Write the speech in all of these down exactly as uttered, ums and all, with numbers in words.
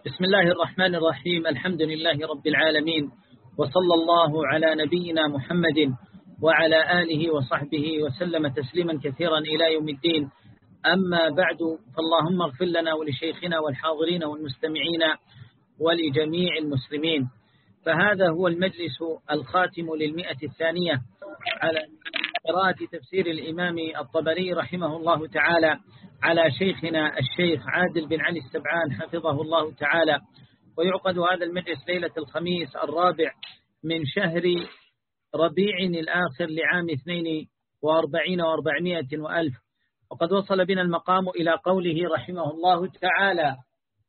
بسم الله الرحمن الرحيم. الحمد لله رب العالمين، وصلى الله على نبينا محمد وعلى آله وصحبه وسلم تسليما كثيرا إلى يوم الدين. أما بعد، فاللهم اغفر لنا ولشيخنا والحاضرين والمستمعين ولجميع المسلمين. فهذا هو المجلس الخاتم للمئة الثانية على قراءة تفسير الإمام الطبري رحمه الله تعالى على شيخنا الشيخ عادل بن علي السبعان حفظه الله تعالى. ويعقد هذا المجلس ليلة الخميس الرابع من شهر ربيع الآخر لعام اثنين وأربعين وأربعمائة وألف. وقد وصل بنا المقام إلى قوله رحمه الله تعالى: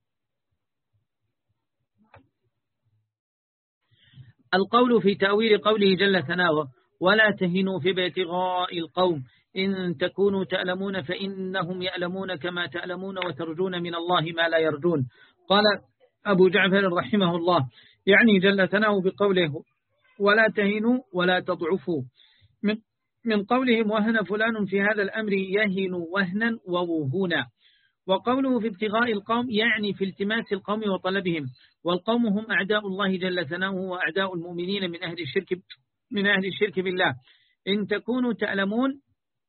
القول في تأويل قوله جل ثناؤه: ولا تهنوا في ابتغاء القوم إن تكونوا تألمون فإنهم يألمون كما تألمون وترجون من الله ما لا يرجون. قال أبو جعفر رحمه الله: يعني جل ثناؤه بقوله ولا تهنوا ولا تضعفوا، من, من قولهم وهن فلان في هذا الأمر يهن وهنا ووهونا. وقوله في ابتغاء القوم يعني في التماس القوم وطلبهم، والقوم هم أعداء الله جل ثناؤه وأعداء المؤمنين من أهل الشرك من أهل الشرك بالله. إن تكونوا تألمون،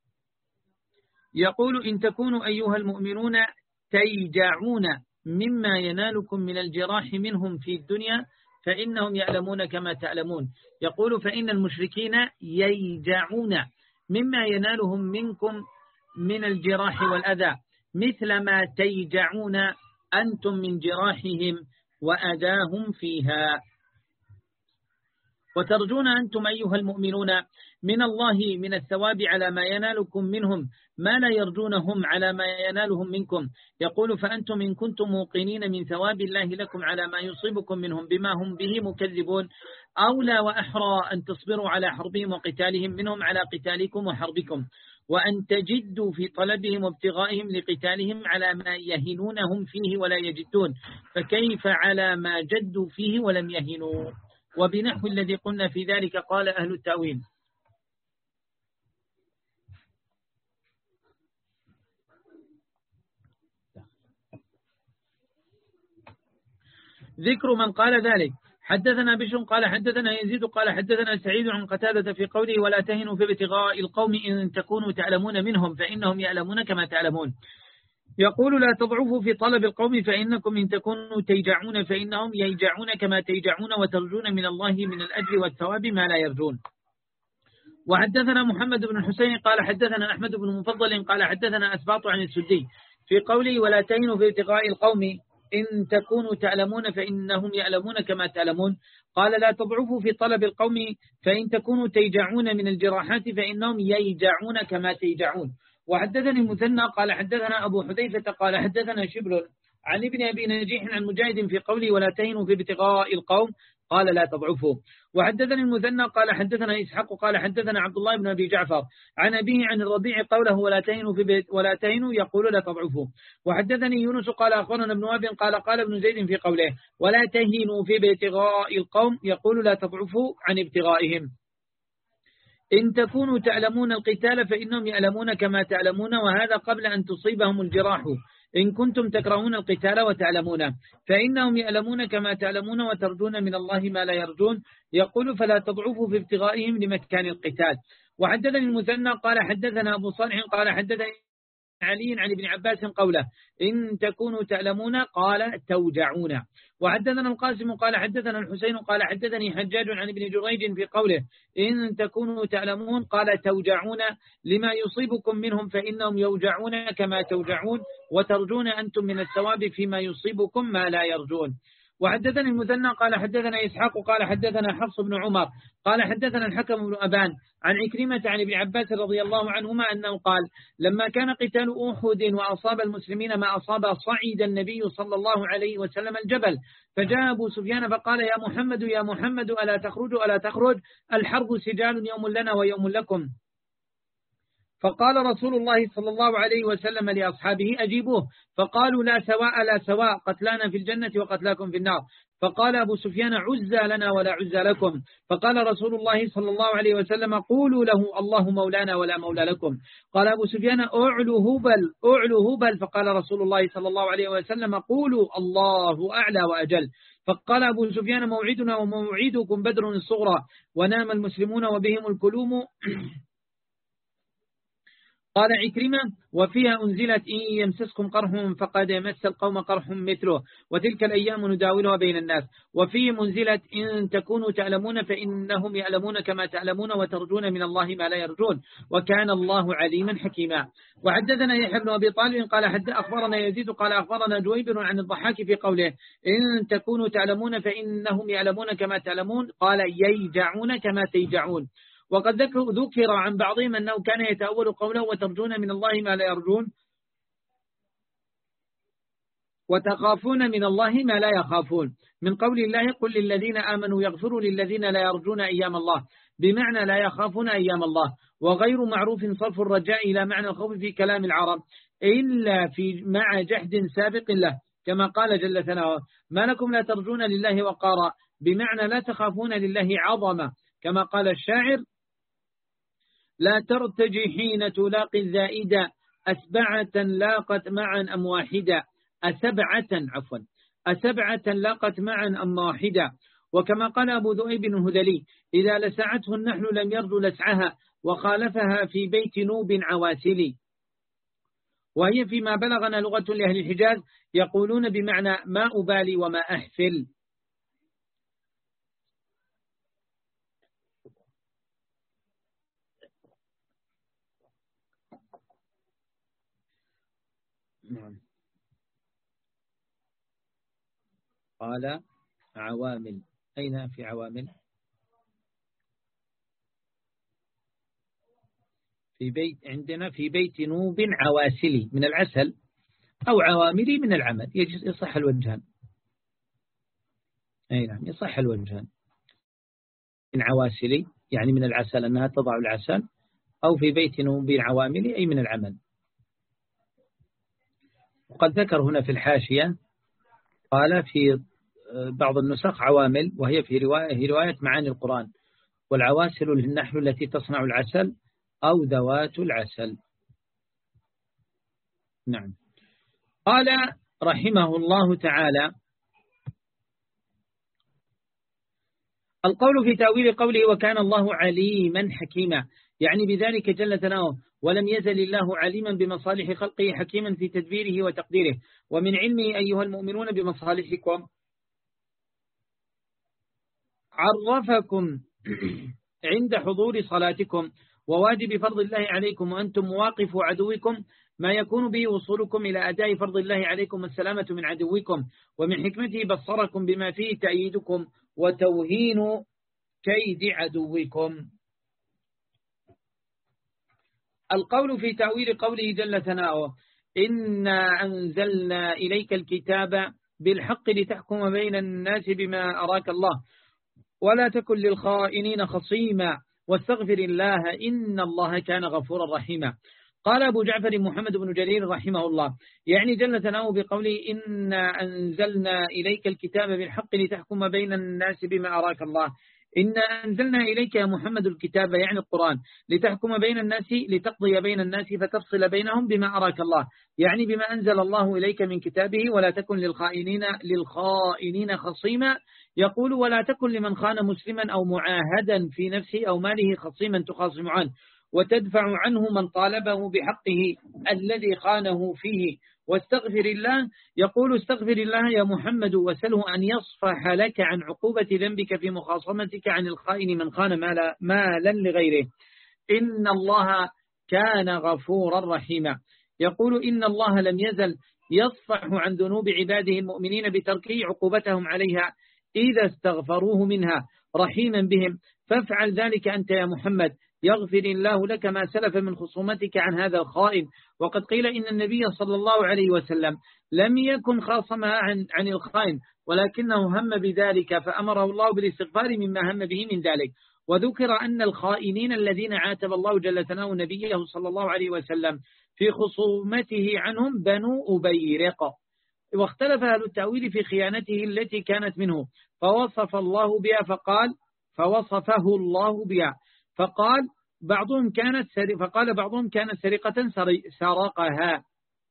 يقول إن تكونوا أيها المؤمنون تيجعون مما ينالكم من الجراح منهم في الدنيا فإنهم يألمون كما تألمون. يقول فإن المشركين ييجعون مما ينالهم منكم من الجراح والأذى مثل ما تيجعون أنتم من جراحهم وأذاهم فيها. وترجون أنتم أيها المؤمنون من الله من الثواب على ما ينالكم منهم ما لا يرجونهم على ما ينالهم منكم. يقول فأنتم إن كنتم موقنين من ثواب الله لكم على ما يصيبكم منهم بما هم به مكذبون أولى وأحرى أن تصبروا على حربهم وقتالهم منهم على قتالكم وحربكم، وأن تجدوا في طلبهم وابتغائهم لقتالهم على ما يهنونهم فيه ولا يجدون، فكيف على ما جدوا فيه ولم يهنوا. وبنحو الذي قلنا في ذلك قال أهل التأويل: ذكر من قال ذلك. حدثنا بشر قال حدثنا يزيد قال حدثنا سعيد عن قتادة في قوله ولا تهنوا في ابتغاء القوم إن تكونوا تعلمون منهم فإنهم يعلمون كما تعلمون. يقول لا تضعفوا في طلب القوم فإنكم إن تكونوا تيجعون فإنهم ييجعون كما تيجعون وترجون من الله من الأجر والثواب ما لا يرجون. وحدثنا محمد بن الحسين قال حدثنا أحمد بن مفضل قال حدثنا أسباط عن السدي في قوله ولا تهنوا في ابتغاء القوم إن تكونوا تعلمون فإنهم يعلمون كما تعلمون. قال لا تضعفوا في طلب القوم فإن تكونوا تيجعون من الجراحات فإنهم ييجعون كما تيجعون. وحدثني المثنى قال حدثنا أبو حذيفة قال حدثنا شبل عن ابن أبي نجيح عن مجاهد في قوله ولا تهنوا في ابتغاء القوم قال لا تضعفوا. وحدثني المثنى قال حدثنا إسحاق قال حدثنا عبد الله بن أبي جعفر عن أبيه عن الربيع قوله ولا تهنوا في بيت ولا تهنوا يقول لا تضعفوا. وحدثني يونس قال أخبرنا ابن وهب قال قال ابن زيد في قوله ولا تهنوا في ابتغاء القوم يقول لا تضعفوا عن ابتغائهم. إن تكونوا تعلمون القتال فإنهم يعلمون كما تعلمون وهذا قبل أن تصيبهم الجراح. إن كنتم تكرهون القتال وتعلمون فإنهم يعلمون كما تعلمون وترجون من الله ما لا يرجون. يقول فلا تضعفوا في ابتغائهم لمكان القتال. وحدثني المثنى قال حدثنا أبو صالح قال حدثني علي عن ابن عباس قوله إن تكونوا تعلمون قال توجعون. وحدثنا القاسم قال حدثنا الحسين قال حدثني حجاج عن ابن جريج في قوله إن تكونوا تعلمون قال توجعون لما يصيبكم منهم فإنهم يوجعون كما توجعون وترجون أنتم من الثواب فيما يصيبكم ما لا يرجون. وحدثني المثنى قال حدثنا إسحاق قال حدثنا حفص بن عمر قال حدثنا الحكم بن أبان عن عكرمة عن ابن عباس رضي الله عنهما أنه قال لما كان قتال أحد وأصاب المسلمين ما أصاب صعد النبي صلى الله عليه وسلم الجبل فجاء أبو سفيان فقال يا محمد يا محمد ألا تخرج ألا تخرج الحرب سجال يوم لنا ويوم لكم. فقال رسول الله صلى الله عليه وسلم لأصحابه أجيبوه فقالوا لا سواء لا سواء قتلانا في الجنة وقتلاكم في النار. فقال أبو سفيان عزى لنا ولا عزى لكم. فقال رسول الله صلى الله عليه وسلم قولوا له الله مولانا ولا مولى لكم. قال أبو سفيان أعلو هبل أعلو هبل. فقال رسول الله صلى الله عليه وسلم قولوا الله أعلى وأجل. فقال أبو سفيان موعدنا وموعدكم بدر الصغرى ونام المسلمون وبهم الكلوم. قال عكرمة وفيها أنزلت إن يمسسكم قرح فقد مس القوم قرح مثله وتلك الأيام نداولها بين الناس. وفيه منزلت إن تكونوا تعلمون فإنهم يعلمون كما تعلمون وترجون من الله ما لا يرجون وكان الله عليما حكيما. وحدثنا يحيى بن أبي طالب قال حد أخبرنا يزيد قال أخبرنا جويبر عن الضحاك في قوله إن تكونوا تعلمون فإنهم يعلمون كما تعلمون قال ييجعون كما تيجعون. وقد ذكر عن بعضهم أنه كان يتأول قوله وترجون من الله ما لا يرجون وتخافون من الله ما لا يخافون من قول الله قل للذين آمنوا يغفروا للذين لا يرجون أيام الله بمعنى لا يخافون أيام الله. وغير معروف صرف الرجاء إلى معنى الخوف في كلام العرب إلا في مع جحد سابق له كما قال جل ثناؤه ما لكم لا ترجون لله وقارا بمعنى لا تخافون لله عظمة كما قال الشاعر لا ترتجي حين تلاقي الزائدة أسبعة لاقت معا أم واحدة أسبعة عفوا أسبعة لاقت معا أم واحدة. وكما قال أبو ذؤيب الهذلي إذا لسعته النحل لم يرجو لسعها وخالفها في بيت نوب عواسلي. وهي فيما بلغنا لغة لأهل الحجاز يقولون بمعنى ما أبالي وما أحفل. قال عوامل أين في عوامل في بيت عندنا في بيت نوب عواسلي من العسل أو عواملي من العمل يصح الوجهان. أي نعم يصح الوجهان من عواسلي يعني من العسل أنها تضع العسل أو في بيت نوب عواملي أي من العمل. وقد ذكر هنا في الحاشية قال في بعض النسخ عوامل وهي في رواية, في رواية معاني القرآن والعواسل النحل التي تصنع العسل أو ذوات العسل. نعم. قال رحمه الله تعالى القول في تأويل قوله وكان الله عليما حكيما يعني بذلك جل ثناؤه ولم يزل الله عليما بمصالح خلقه حكيما في تدبيره وتقديره. ومن علمه أيها المؤمنون بمصالحكم عرفكم عند حضور صلاتكم وواجب فرض الله عليكم وأنتم مواقف عدوكم ما يكون به وصولكم إلى أداء فرض الله عليكم والسلامة من عدوكم. ومن حكمته بصركم بما فيه تأييدكم وتوهين كيد عدوكم. القول في تأويل قوله جل ثناؤه إنا أنزلنا إليك الكتاب بالحق لتحكم بين الناس بما أراك الله ولا تكن للخائنين خصيما واستغفر الله إن الله كان غفورا رحيما. قال أبو جعفر محمد بن جرير رحمه الله يعني جل ثناؤه بقوله إنا أنزلنا إليك الكتاب بالحق لتحكم بين الناس بما أراك الله إنا أنزلنا إليك يا محمد الكتاب يعني القرآن لتحكم بين الناس لتقضي بين الناس فتفصل بينهم بما أراك الله يعني بما أنزل الله إليك من كتابه ولا تكن للخائنين للخائنين خصيما يقول ولا تكن لمن خان مسلما أو معاهدا في نفسه أو ماله خصيما تخاصم عنه وتدفع عنه من طالبه بحقه الذي خانه فيه. واستغفر الله يقول استغفر الله يا محمد وسله أن يصفح لك عن عقوبة ذنبك في مخاصمتك عن الخائن من خان مالا, مالا لغيره إن الله كان غفورا رحيما. يقول إن الله لم يزل يصفح عن ذنوب عباده المؤمنين بتركي عقوبتهم عليها إذا استغفروه منها رحيما بهم فافعل ذلك أنت يا محمد يغفر الله لك ما سلف من خصومتك عن هذا الخائن. وقد قيل إن النبي صلى الله عليه وسلم لم يكن خاصمها عن, عن الخائن ولكنه هم بذلك فأمره الله بالاستغفار مما هم به من ذلك. وذكر أن الخائنين الذين عاتب الله جل ثناؤه نبيه صلى الله عليه وسلم في خصومته عنهم بنو أبيرق واختلف أهل التأويل في خيانته التي كانت منه، فوصف الله بها فقال فوصفه الله بها فقال بعضهم كانت فقال بعضهم كانت سرقة سرقها.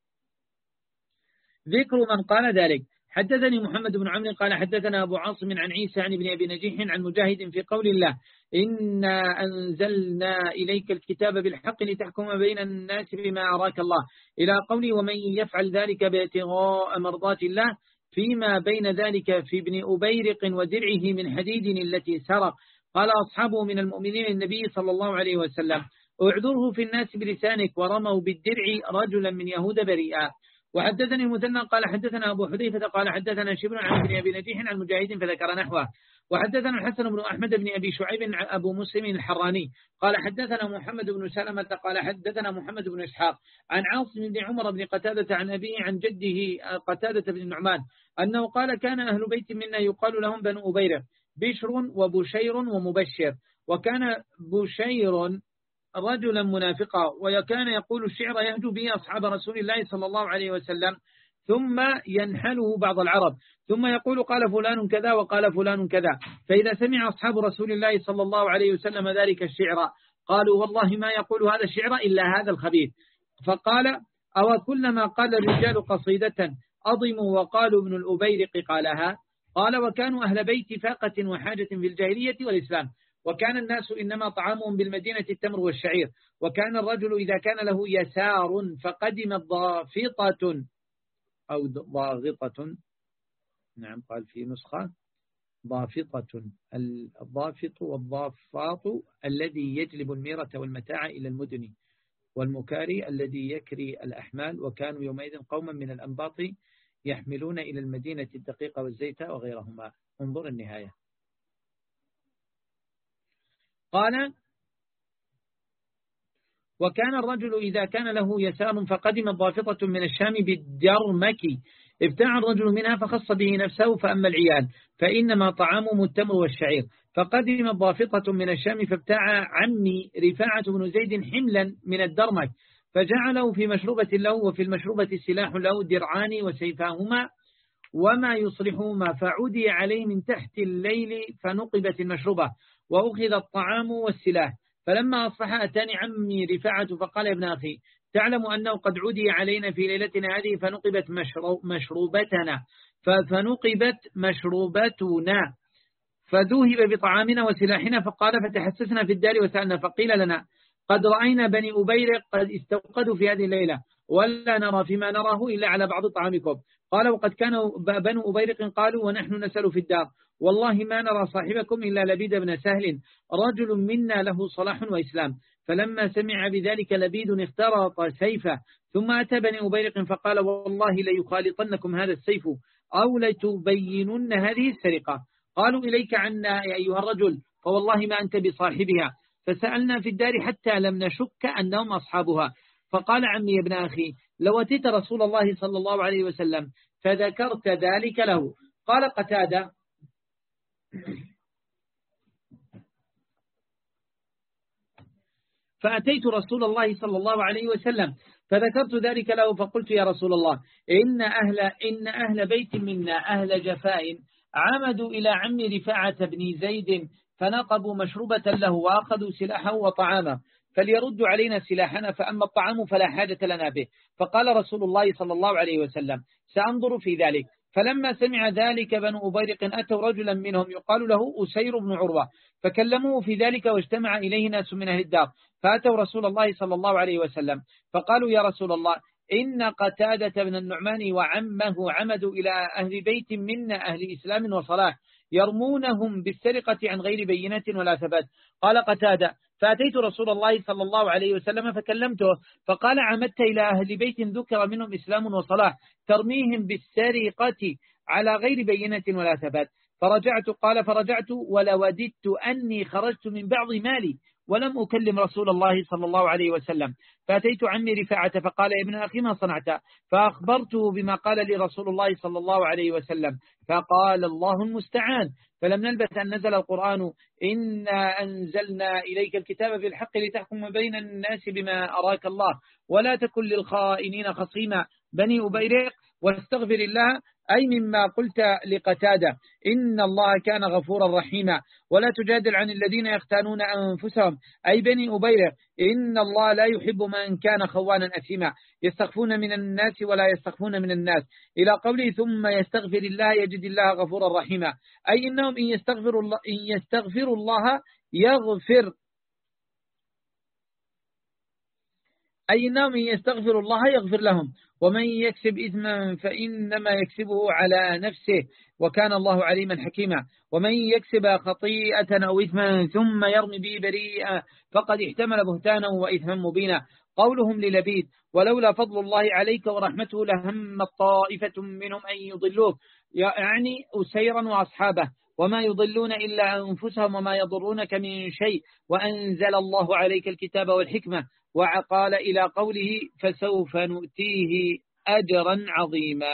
ذكر من قال ذلك. حدثني محمد بن عمرو قال حدثنا أبو عاصم عن عيسى عن ابن أبي نجيح عن مجاهد في قول الله إنا أنزلنا إليك الكتاب بالحق لتحكم بين الناس بما أراك الله، إلى قوله ومن يفعل ذلك بابتغاء مرضات الله فيما بين ذلك في ابن أبيرق ودرعه من حديد التي سرق. قال أصحابه من المؤمنين النبي صلى الله عليه وسلم اعذره في الناس بلسانك، ورموا بالدرع رجلا من يهود بريئا. وحدثني المثنى قال حدثنا أبو حذيفة قال حدثنا شبر عن ابن أبي نجيح عن مجاهد فذكر نحوه. وحدثنا الحسن بن أحمد بن أبي شعيب أبو مسلم الحراني قال حدثنا محمد بن سلمة قال حدثنا محمد بن إسحاق عن عاصم بن عمر بن قتادة عن أبيه عن جده قتادة بن النعمان أنه قال كان أهل بيت منا يقال لهم بنو أبيرق بشر وبشير ومبشر، وكان بشير رجلا منافقا وكان يقول الشعر يهجو به أصحاب رسول الله صلى الله عليه وسلم ثم ينحله بعض العرب ثم يقول قال فلان كذا وقال فلان كذا، فإذا سمع أصحاب رسول الله صلى الله عليه وسلم ذلك الشعر قالوا والله ما يقول هذا الشعر إلا هذا الخبيث. فقال أو كلما قال الرجال قصيدة أضموا وقالوا ابن الأبيرق قالها. قال وكانوا أهل بيت فاقة وحاجة في الجاهلية والإسلام، وكان الناس إنما طعامهم بالمدينة التمر والشعير، وكان الرجل إذا كان له يسار فقدمت ضافطة أو ضاغطة، نعم قال في نسخة ضافطة، الضافط والضافاط الذي يجلب الميرة والمتاع إلى المدن، والمكاري الذي يكري الأحمال، وكانوا يومئذ قوما من الأنباط يحملون إلى المدينة الدقيق والزيت وغيرهما. انظر النهاية. قال وكان الرجل إذا كان له يسار فقدم ضافطة من الشام بالدرمك ابتاع الرجل منها فخص به نفسه، فأما العيال فإنما طعامهم التمر والشعير، فقدم ضافطة من الشام فابتاع عمي رفاعة بن زيد حملا من الدرمك فجعله في مشروبة له، وفي المشروبة سلاح له درعان وسيفاهما وما يصلحهما، فعدي عليه من تحت الليل فنقبت المشروبة وأخذ الطعام والسلاح. فلما أصبح أتاني عمي رفاعة فقال يا ابن أخي تعلم أنه قد عدي علينا في ليلتنا هذه فنقبت مشروبتنا فنقبت مشروبتنا فذوهب بطعامنا وسلاحنا. فقال فتحسسنا في الدار وسألنا فقيل لنا قد رأينا بني أبيرق قد استوقدوا في هذه الليلة ولا نرى فيما نراه إلا على بعض طعامكم. قال وقد كانوا بنو أبيرق قالوا ونحن نسأل في الدار والله ما نرى صاحبكم إلا لبيد بن سهل رجل منا له صلاح وإسلام. فلما سمع بذلك لبيد اخترط سيفه ثم أتى بني أبيرق فقال والله ليخالطنكم هذا السيف أو لتبينن هذه السرقة. قالوا إليك عنا يا أيها الرجل فوالله ما أنت بصاحبها. فسألنا في الدار حتى لم نشك أنهم أصحابها. فقال عمي يا ابن أخي لو أتيت رسول الله صلى الله عليه وسلم فذكرت ذلك له. قال قتادة فأتيت رسول الله صلى الله عليه وسلم فذكرت ذلك له فقلت يا رسول الله إن أهل, إن أهل بيت منا أهل جفاء عمدوا إلى عم رفاعة بن زيد فنقبوا مشروبة له وأخذوا سلاحه وطعامه فليردوا علينا سلاحنا فأما الطعام فلا حاجة لنا به. فقال رسول الله صلى الله عليه وسلم سأنظر في ذلك. فلما سمع ذلك بنو أبيرق أتوا رجلا منهم يقال له أسير بن عروة فكلموه في ذلك واجتمع إليه ناس من أهل الدار فأتوا رسول الله صلى الله عليه وسلم فقالوا يا رسول الله إن قتادة بن النعمان وعمه عمدوا إلى أهل بيت منا أهل إسلام وصلاح يرمونهم بالسرقة عن غير بينة ولا ثبات. قال قتادة فأتيت رسول الله صلى الله عليه وسلم فكلمته فقال عمدت إلى أهل بيت ذكر منهم إسلام وصلاح ترميهم بالسرقة على غير بينة ولا ثبات. فرجعت قال فرجعت ولوددت أني خرجت من بعض مالي ولم أكلم رسول الله صلى الله عليه وسلم. فأتيت عمي رفاعة فقال يا ابن أخي ما صنعت؟ فأخبرته بما قال لي رسول الله صلى الله عليه وسلم فقال الله المستعان. فلم نلبث أن نزل القرآن إنا أنزلنا إليك الكتاب بالحق لتحكم بين الناس بما أراك الله ولا تكن للخائنين خصيما. بني أبيرق واستغفر الله أي مما قلت لقتادة إن الله كان غفورا رحيما. ولا تجادل عن الذين يختانون أنفسهم أي بني أبيرق إن الله لا يحب من كان خوانا أثيما يستخفون من الناس ولا يستخفون من الناس إلى قوله ثم يستغفر الله يجد الله غفورا رحيما أي إنهم إن يستغفروا الله, إن يستغفروا الله يغفر أي إنهم إن يستغفروا الله يغفر لهم ومن يكسب إثما فإنما يكسبه على نفسه وكان الله عليما حكيما ومن يكسب خطيئة أو إثما ثم يرمي به بريئا فقد احتمل بهتانا وإثما مبينا. قولهم للبيد ولولا فضل الله عليك ورحمته لهم طائفة منهم أن يضلوك يعني أسيرا وأصحابه وما يضلون إلا أنفسهم وما يضرونك من شيء وأنزل الله عليك الكتاب والحكمة وقال إلى قوله فسوف نؤتيه أجرا عظيما.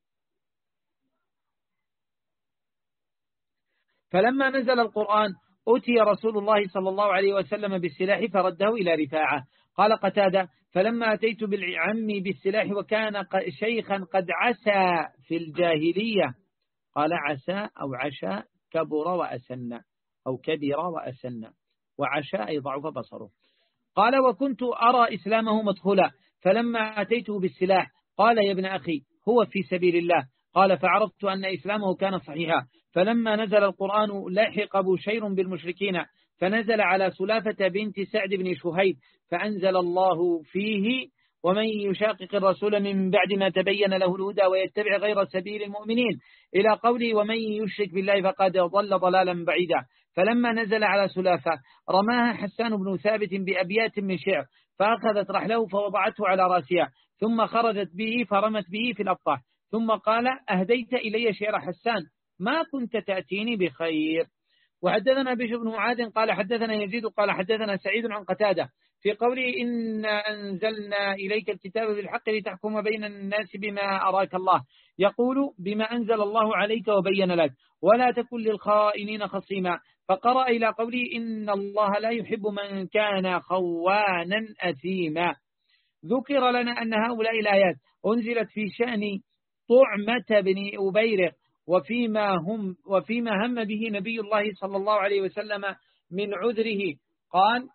فلما نزل القرآن أتي رسول الله صلى الله عليه وسلم بالسلاح فرده إلى رفاعة. قال قتادة فلما أتيت بالعم بالسلاح وكان شيخا قد عسى في الجاهلية قال عسى أو عشى كبر وأسن أو كبر وأسن وعشى أي ضعف بصره. قال وكنت أرى إسلامه مدخلا فلما أتيته بالسلاح قال يا ابن أخي هو في سبيل الله. قال فعرفت أن إسلامه كان صحيحا. فلما نزل القرآن لحق بشير بالمشركين فنزل على سلافة بنت سعد بن شهيد فأنزل الله فيه ومن يشاقق الرسول من بعد ما تبين له الهدى ويتبع غير سبيل المؤمنين إلى قوله ومن يشرك بالله فقد ضل ضلالا بعيدا. فلما نزل على سلافة رماها حسان بن ثابت بأبيات من شعر فأخذت رحله فوضعته على راسها ثم خرجت به فرمت به في الأبطح ثم قال أهديت إلي شعر حسان ما كنت تأتيني بخير. وحدثنا بشر بن معاذ قال حدثنا يزيد قال حدثنا سعيد عن قتادة في قوله إنا أنزلنا إليك الكتاب بالحق لتحكم بين الناس بما أراك الله يقول بما أنزل الله عليك وبين لك ولا تكن للخائنين خصيما. فقرأ إلى قوله إن الله لا يحب من كان خوانا أثيما. ذكر لنا أن هؤلاء الآيات أنزلت في شأن طعمة بن أبيرق وفيما هم وفيما هم به نبي الله صلى الله عليه وسلم من عذره. قال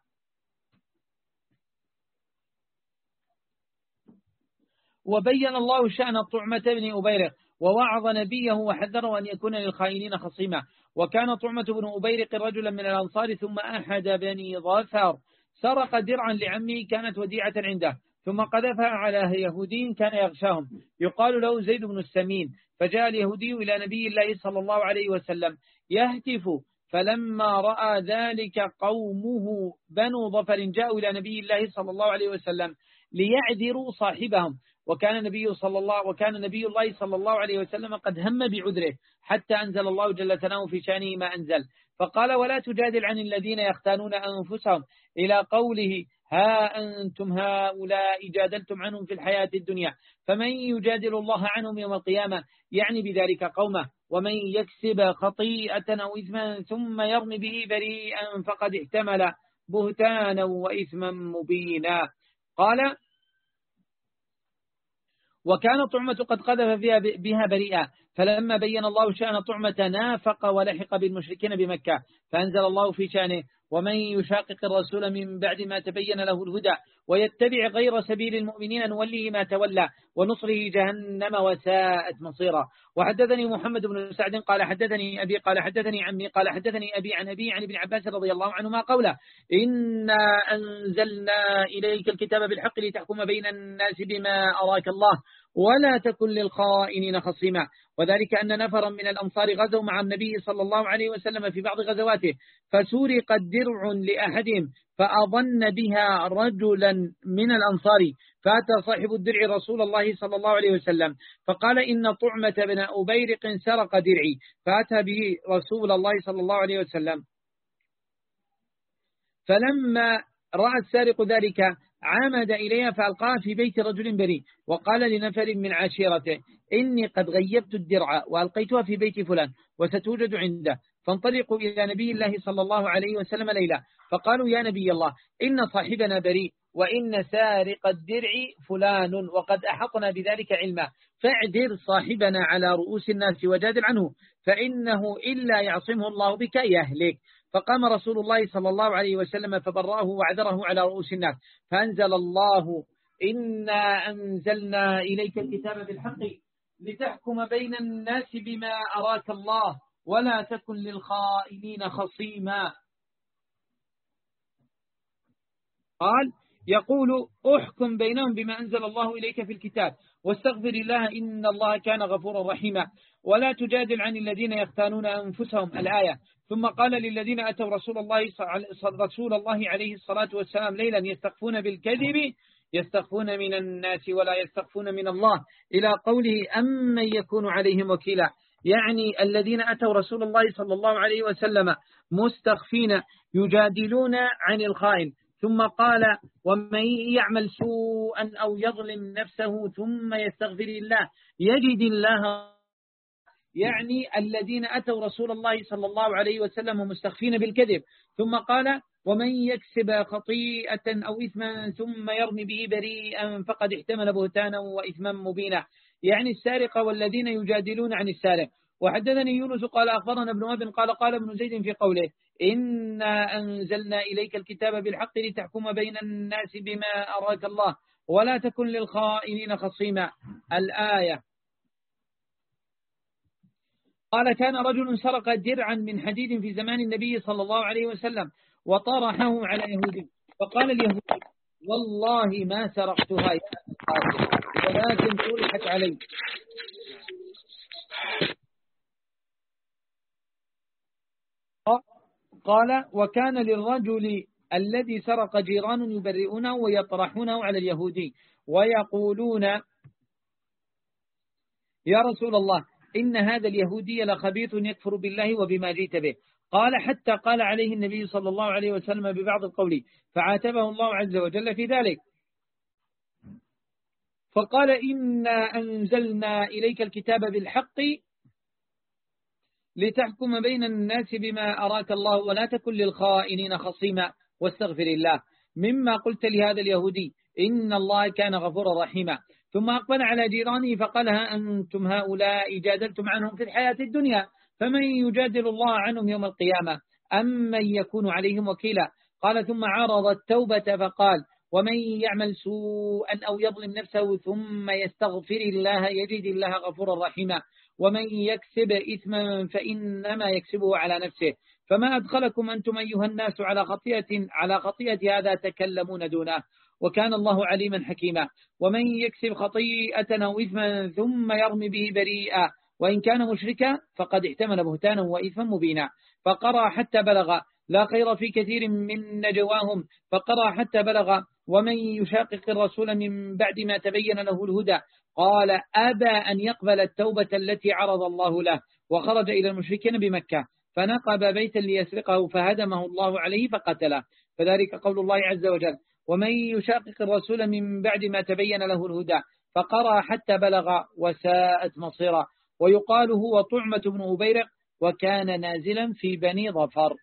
وبين الله شأن طعمة بن أبيرق ووعظ نبيه وحذره أن يكون للخائنين خصيما. وكان طعمة بن أبيرق رجلا من الأنصار ثم أحد بني ظفر سرق درعا لعمه كانت وديعة عنده ثم قذفها على يهودي كان يغشاهم يقال له زيد بن السمين فجاء اليهودي إلى نبي الله صلى الله عليه وسلم يهتف فلما رأى ذلك قومه بنو ظفر جاءوا إلى نبي الله صلى الله عليه وسلم ليعذروا صاحبهم وكان نبي صلى الله وكان نبي الله صلى الله عليه وسلم قد هم بعذره حتى أنزل الله جل ثناؤه في شأنه ما أنزل فقال ولا تجادل عن الذين يختانون أنفسهم إلى قوله ها أنتم هؤلاء جادلتم عنهم في الحياة الدنيا فمن يجادل الله عنهم يوم القيامة يعني بذلك قومه ومن يكسب خطيئة أو إثما ثم يرمي به بريئا فقد احتمل بهتانا وإثما مبينا. قال وكان طعمة قد قذف فيها بها بريئا فلما بين الله شأن طعمة نافق ولحق بالمشركين بمكة فأنزل الله في شأنه ومن يشاقق الرسول من بعد ما تبين له الهدى ويتبع غير سبيل المؤمنين نوله ما تولى ونصره جهنم وساءت مصيرا. وحدثني محمد بن سعد قال حدثني أبي قال حدثني عمي قال حدثني أبي عن أبي عن ابن عباس رضي الله عنهما قوله إنا أنزلنا إليك الكتاب بالحق لتحكم بين الناس بما أراك الله ولا تكن للخائنين خصيما. وذلك أن نفرا من الأنصار غزوا مع النبي صلى الله عليه وسلم في بعض غزواته فسرق درع لأحدهم فأظن بها رجلا من الأنصار فأتى صاحب الدرع رسول الله صلى الله عليه وسلم فقال إن طعمة بن أبيرق سرق درعي فأتى به رسول الله صلى الله عليه وسلم فلما رأى السارق ذلك عامد إليها فألقاها في بيت رجل بريء وقال لنفر من عشيرته إني قد غيبت الدرع وألقيتها في بيت فلان وستوجد عنده فانطلقوا إلى نبي الله صلى الله عليه وسلم ليلة فقالوا يا نبي الله إن صاحبنا بريء وإن سارق الدرع فلان وقد أحطنا بذلك علما، فاعدل صاحبنا على رؤوس الناس وجادل عنه، فإنه إلا يعصمه الله بك يهلك. فقام رسول الله صلى الله عليه وسلم فبرأه وعذره على رؤوس الناس، فأنزل الله: إنا أنزلنا إليك الكتاب بالحق لتحكم بين الناس بما أراك الله ولا تكن للخائنين خصيما. قال: يقول: أحكم بينهم بما أنزل الله إليك في الكتاب واستغفر الله إن الله كان غفورا رحيما، ولا تجادل عن الذين يختانون أنفسهم. الآية. ثم قال للذين أتوا رسول الله رسول الله عليه الصلاة والسلام ليلا يستخفون بالكذب يستخفون من الناس ولا يستخفون من الله، إلى قوله: أمن يكون عليهم وكيلا، يعني الذين أتوا رسول الله صلى الله عليه وسلم مستخفين يجادلون عن الخائن. ثم قال: ومن يعمل سوءا أو يظلم نفسه ثم يستغفر الله يجد الله، يعني الذين أتوا رسول الله صلى الله عليه وسلم مستخفين بالكذب. ثم قال: ومن يكسب خطيئة أو إثما ثم يرمي به بريئا فقد احتمل بهتانا وإثما مبينا، يعني السارق والذين يجادلون عن السارق. وحدثني يونس قال أخبرنا ابن وهب قال قال ابن زيد في قوله: إنا أنزلنا إليك الكتاب بالحق لتحكم بين الناس بما أراك الله ولا تكن للخائنين خصيما. الآية. قال: كان رجل سرق درعا من حديد في زمان النبي صلى الله عليه وسلم وطرحه على يهودي، فقال اليهودي: والله ما سرقتها يا أصحابي ولكن طرحت علي. قال: وكان للرجل الذي سرق جيران يبرئونه ويطرحونه على اليهودي ويقولون: يا رسول الله إن هذا اليهودي لخبيث يكفر بالله وبما جئت به. قال: حتى قال عليه النبي صلى الله عليه وسلم ببعض القول فعاتبه الله عز وجل في ذلك، فقال: إنا أنزلنا إليك الكتاب بالحق لتحكم بين الناس بما أراك الله ولا تكن للخائنين خصيما واستغفر الله، مما قلت لهذا اليهودي إن الله كان غفورا رحيما. ثم أقبل على جيرانه فقال: ها أنتم هؤلاء جادلتم عنهم في الحياة الدنيا، فمن يجادل الله عنهم يوم القيامة أم من يكون عليهم وكيلا؟ قال: ثم عرض التوبة فقال: ومن يعمل سوءا أو يظلم نفسه ثم يستغفر الله يجد الله غفورا رحيما، ومن يكسب إثما فإنما يكسبه على نفسه، فما أدخلكم أنتم أيها الناس على خطيئة على خطيئة هذا تكلمون دونه، وكان الله عليما حكيما. ومن يكسب خطيئة أو إثما ثم يرمي به بريئا وإن كان مشركا فقد احتمل بهتانا وإثما مبينا. فقرأ حتى بلغ: لا خير في كثير من نجواهم، فقرأ حتى بلغ: ومن يشاقق الرسول من بعد ما تبين له الهدى. قال: أبى أن يقبل التوبة التي عرض الله له، وخرج إلى المشركين بمكة فنقب بيتا ليسرقه فهدمه الله عليه فقتله. فذلك قول الله عز وجل: ومن يشاقق الرسول من بعد ما تبين له الهدى، فقرأ حتى بلغ: وساءت مصيرا. ويقال هو طعمة بن أبيرق وكان نازلا في بني ظفر.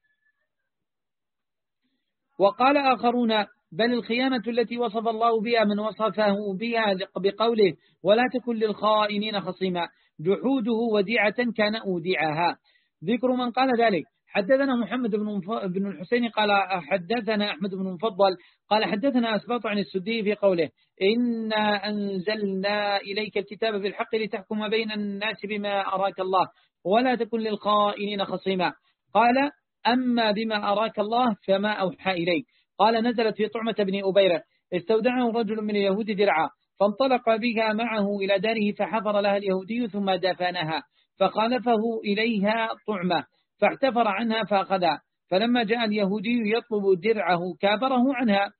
وقال آخرون: بل الخيانة التي وصف الله بها من وصفه بها بقوله: ولا تكن للخائنين خصيما، جحوده وديعة كان أودعها. ذكر من قال ذلك: حدثنا محمد بن الحسين قال حدثنا أحمد بن مفضل قال حدثنا أسباط عن السدي في قوله: إنا أنزلنا إليك الكتاب بالحق لتحكم بين الناس بما أراك الله ولا تكن للخائنين خصيما. قال: أما بما أراك الله فما أوحى إليك. قال: نزلت في طعمة بن أبيرة، استودعه رجل من اليهود درعا فانطلق بها معه إلى داره فحفر لها اليهودي ثم دفنها، فخالفه إليها طعمة فاحتفر عنها فأخذها، فلما جاء اليهودي يطلب درعه كابره عنها،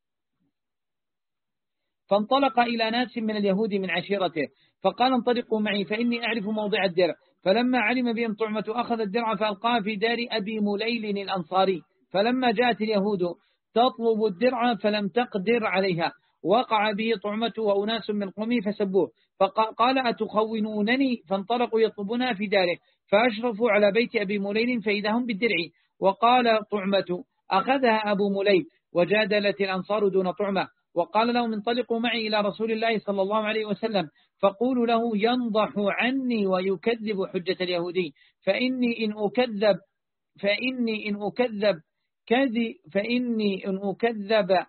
فانطلق إلى ناس من اليهود من عشيرته فقال: انطلقوا معي فإني أعرف موضع الدرع. فلما علم بهم طعمة أخذ الدرع فألقاه في دار أبي مليل الأنصاري. فلما جاءت اليهود تطلب الدرع فلم تقدر عليها، وقع به طعمة وأناس من قومه فسبوه، فقال: أتخونونني؟ فانطلقوا يطلبونها في داره، فأشرفوا على بيت أبي مليل فإذا هم بالدرع. وقال طعمة: أخذها أبو مليل وجادلت الأنصار دون طعمة، وقال لهم انطلقوا معي إلى رسول الله صلى الله عليه وسلم فقولوا له ينضح عني ويكذب حجة اليهودي، فإني إن أكذب فإني إن أكذب كذب فإني إن أكذب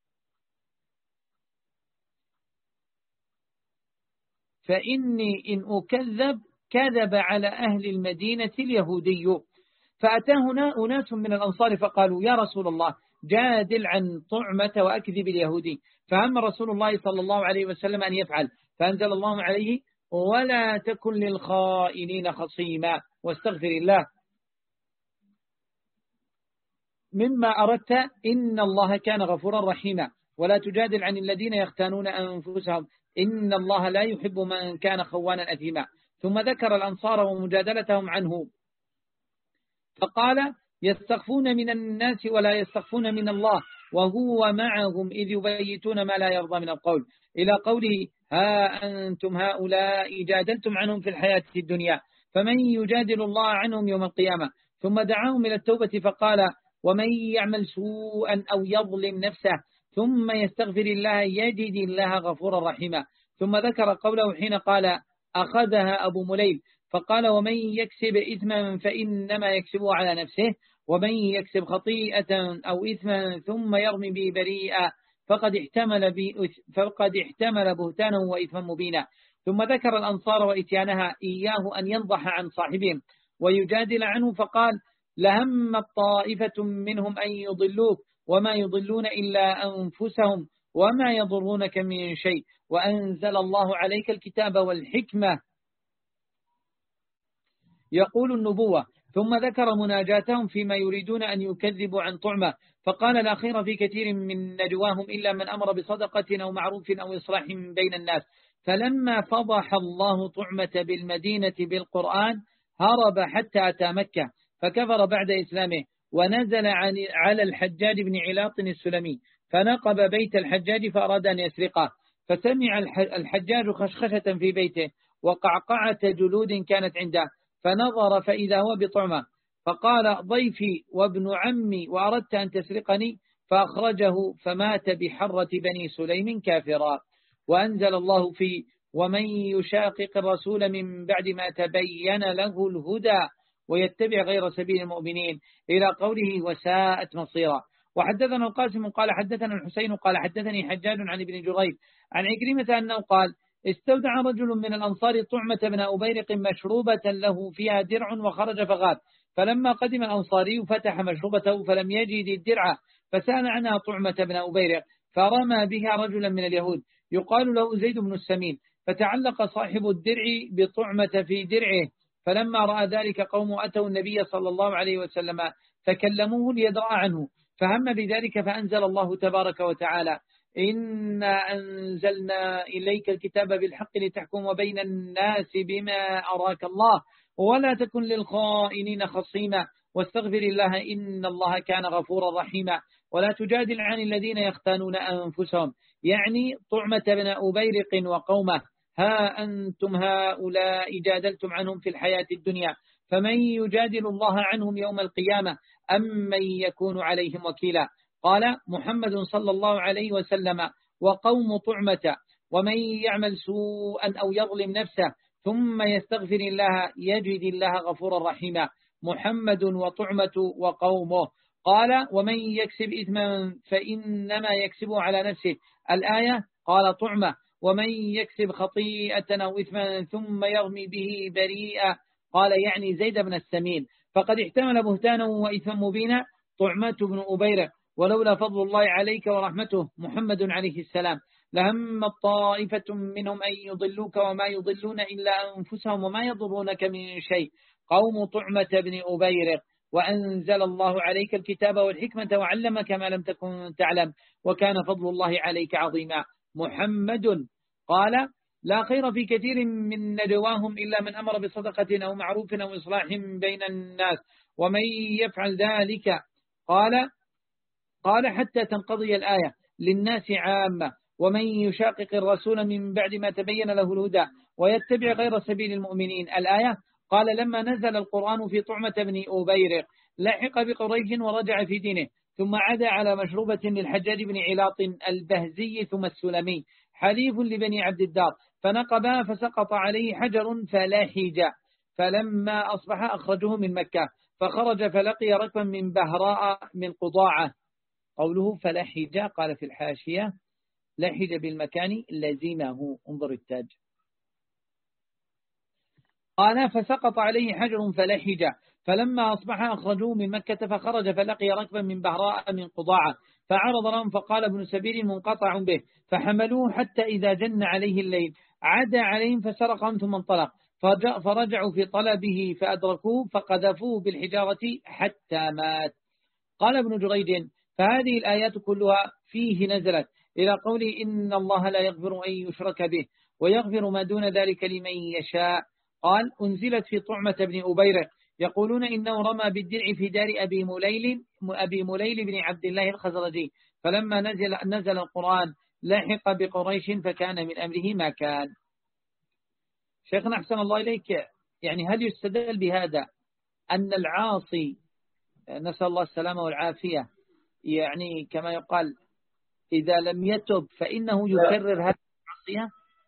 فإني إن أكذب كذب على أهل المدينة اليهودي. فأتاه أناس من الأنصار فقالوا يا رسول الله جادل عن طعمة وأكذب اليهودي، فهم رسول الله صلى الله عليه وسلم أن يفعل، فأنزل الله عليه ولا تكن للخائنين خصيما واستغفر الله مما أردت إن الله كان غفورا رحيما، ولا تجادل عن الذين يختانون أنفسهم إن الله لا يحب من كان خوانا أثيما. ثم ذكر الأنصار ومجادلتهم عنه فقال يستخفون من الناس ولا يستخفون من الله وهو معهم إذ يبيتون ما لا يرضى من القول، إلى قوله ها أنتم هؤلاء جادلتم عنهم في الحياة الدنيا فمن يجادل الله عنهم يوم القيامة. ثم دعاهم إلى التوبة فقال ومن يعمل سوءا أو يظلم نفسه ثم يستغفر الله يجد الله غفورا رحيما. ثم ذكر قوله حين قال أخذها أبو مليل فقال ومن يكسب إثما فإنما يكسبه على نفسه ومن يكسب خطيئة أو إثما ثم يرمي به بريئا فقد احتمل, فقد احتمل بهتانا وإثما مبينا. ثم ذكر الأنصار وإتيانها إياه أن ينضح عن صاحبهم ويجادل عنه فقال لهم الطائفة منهم أن يضلوك وما يضلون إلا أنفسهم وما يضرونك من شيء وأنزل الله عليك الكتاب والحكمة يقول النبوة. ثم ذكر مناجاتهم فيما يريدون أن يكذبوا عن طعمة فقال لا خير في كثير من نجواهم إلا من أمر بصدقة أو معروف أو إصلاح بين الناس. فلما فضح الله طعمة بالمدينة بالقرآن هرب حتى أتى مكة فكفر بعد إسلامه ونزل على الحجاج بن علاط السلمي فنقب بيت الحجاج فأراد أن يسرقه، فسمع الحجاج خشخشة في بيته وقعقعة جلود كانت عنده فنظر فإذا هو بطعمة فقال ضيفي وابن عمي وأردت أن تسرقني، فأخرجه فمات بحرة بني سليم كافرا. وأنزل الله في ومن يشاقق الرسول من بعد ما تبين له الهدى ويتبع غير سبيل المؤمنين إلى قوله وساءت مصيرا. وحدثنا القاسم قال حدثنا الحسين قال حدثني حجاج عن ابن جريج عن عكرمة أنه قال استودع رجل من الأنصار طعمة بن أبيرق مشروبة له فيها درع وخرج فغاب، فلما قدم الأنصاري فتح مشروبته فلم يجد الدرع فسأل عنها طعمة بن أبيرق فرمى بها رجلا من اليهود يقال له زيد بن السمين، فتعلق صاحب الدرع بطعمة في درعه، فلما رأى ذلك قوم أتوا النبي صلى الله عليه وسلم فكلموه ليدرأ عنه، فهم بذلك فأنزل الله تبارك وتعالى إنا أنزلنا إليك الكتاب بالحق لتحكم بين الناس بما أراك الله ولا تكن للخائنين خصيما واستغفر الله إن الله كان غفورا رحيما. ولا تجادل عن الذين يختانون أنفسهم يعني طعمة بن أبيرق وقومه ها أنتم هؤلاء جادلتم عنهم في الحياة الدنيا فمن يجادل الله عنهم يوم القيامة أم من يكون عليهم وكيلا. قال محمد صلى الله عليه وسلم وقوم طعمة ومن يعمل سوءا أو يظلم نفسه ثم يستغفر الله يجد الله غفورا رحيما. محمد وطعمة وقومه. قال ومن يكسب إثما فإنما يكسبه على نفسه الآية. قال طعمة ومن يكسب خطيئة أو إثما ثم يرمي به بريئا قال يعني زيد بن السمين فقد احتمل بهتانا وإثما مبينا طعمة بن أبيرق ولولا فضل الله عليك ورحمته محمد عليه السلام لهم الطائفة منهم أن يضلوك وما يضلون إلا أنفسهم وما يضرونك من شيء قوم طعمة بن أبيرق. وأنزل الله عليك الكتاب والحكمة وعلمك ما لم تكن تعلم وكان فضل الله عليك عظيما. محمد. قال لا خير في كثير من نجواهم إلا من أمر بصدقة أو معروف أو إصلاح بين الناس ومن يفعل ذلك قال قال حتى تنقضي الآية للناس عامة ومن يشاقق الرسول من بعد ما تبين له الهدى ويتبع غير سبيل المؤمنين الآية. قال لما نزل القرآن في طعمة بن أبيرق لحق بقريش ورجع في دينه ثم عدا على مشروبة للحجاج بن علاط البهزي ثم السلمي حليف لبني عبد الدار فنقبها فسقط عليه حجر فلاحج، فلما أصبح أخرجه من مكة فخرج فلقي ركبا من بهراء من قضاعة. قوله فلاحج قال في الحاشية لحج بالمكان لزمه، انظر التاج. قال فسقط عليه حجر فلحج، فلما أصبح أخرجوه من مكة فخرج فلقي ركبا من بهراء من قضاعة فعرض لهم فقال ابن سبيل منقطع به، فحملوه حتى إذا جن عليه الليل عدا عليهم فسرقهم ثم انطلق، فرجعوا في طلبه فأدركوه فقذفوه بالحجارة حتى مات. قال ابن جريج فهذه الآيات كلها فيه نزلت إلى قوله إن الله لا يغفر أن يشرك به ويغفر ما دون ذلك لمن يشاء. قال أنزلت في طعمة بن أبيرق يقولون إنه رمى بالدرع في دار أبي مليل, أبي مليل بن عبد الله الخزرجي، فلما نزل, نزل القرآن لاحق بقريش فكان من أمره ما كان. شيخنا أحسن الله إليك، يعني هل يستدل بهذا أن العاصي نسأل الله السلامة والعافية يعني كما يقال إذا لم يتب فإنه يكرر هذه المعصية؟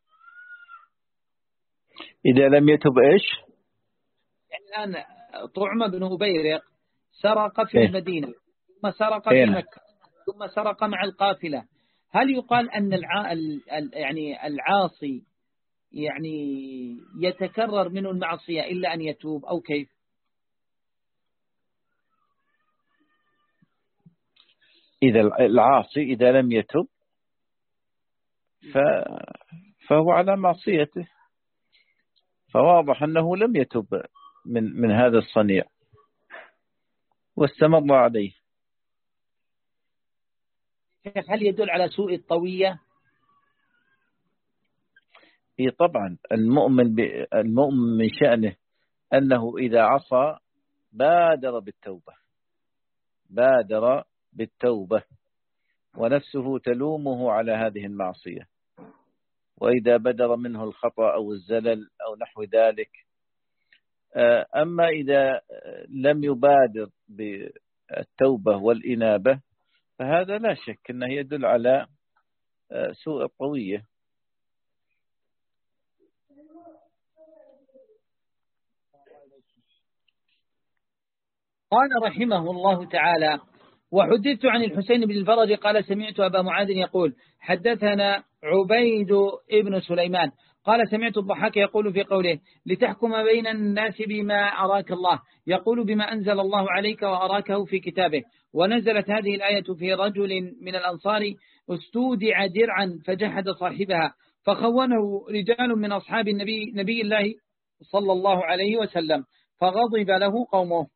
إذا لم يتب إيش؟ يعني الآن طعمة بن أبيرق سرق في إيه؟ المدينة ثم سرق إيه؟ في مكة ثم سرق مع القافلة، هل يقال أن الع... يعني العاصي يعني يتكرر منه المعصية إلا أن يتوب أو كيف؟ إذا العاصي إذا لم يتب ف... فهو على معصيته، فواضح أنه لم يتب من من هذا الصنيع واستمر عليه. هل يدل على سوء الطوية؟ إيه طبعا، المؤمن ب... المؤمن من شأنه أنه إذا عصى بادر بالتوبة بادر بالتوبة ونفسه تلومه على هذه المعصية، وإذا بدر منه الخطأ أو الزلل أو نحو ذلك. أما إذا لم يبادر بالتوبة والإنابة فهذا لا شك أنه يدل على سوء الطوية. قال رحمه الله تعالى وحدثت عن الحسين بن الفرج قال سمعت أبا معاذ يقول حدثنا عبيد ابن سليمان قال سمعت الضحاك يقول في قوله لتحكم بين الناس بما أراك الله، يقول بما أنزل الله عليك وأراكه في كتابه. ونزلت هذه الآية في رجل من الأنصار استودع درعا فجحد صاحبها فخونه رجال من أصحاب النبي نبي الله صلى الله عليه وسلم فغضب له قومه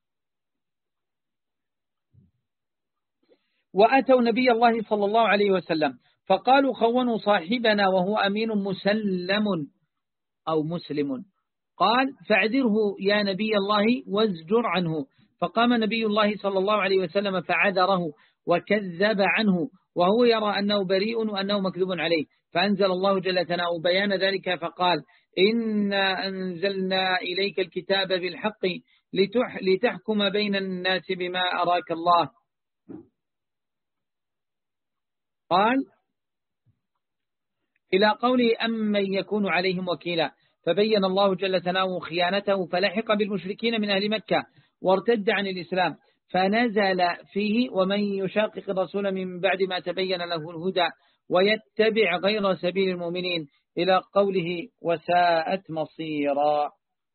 وأتوا نبي الله صلى الله عليه وسلم فقالوا خونوا صاحبنا وهو أمين مسلم أو مسلم. قال فاعذره يا نبي الله وازجر عنه، فقام نبي الله صلى الله عليه وسلم فعذره وكذب عنه وهو يرى أنه بريء وأنه مكذوب عليه، فأنزل الله جل ثناؤه بيان ذلك فقال إنا أنزلنا إليك الكتاب بالحق لتح لتحكم بين الناس بما أراك الله. قال إلى قوله أمن يكون عليهم وكيلا، فبين الله جل ثناؤه خيانته فلحق بالمشركين من أهل مكة وارتد عن الإسلام، فنزل فيه ومن يشاقق الرسول من بعد ما تبين له الهدى ويتبع غير سبيل المؤمنين إلى قوله وساءت مصيرا.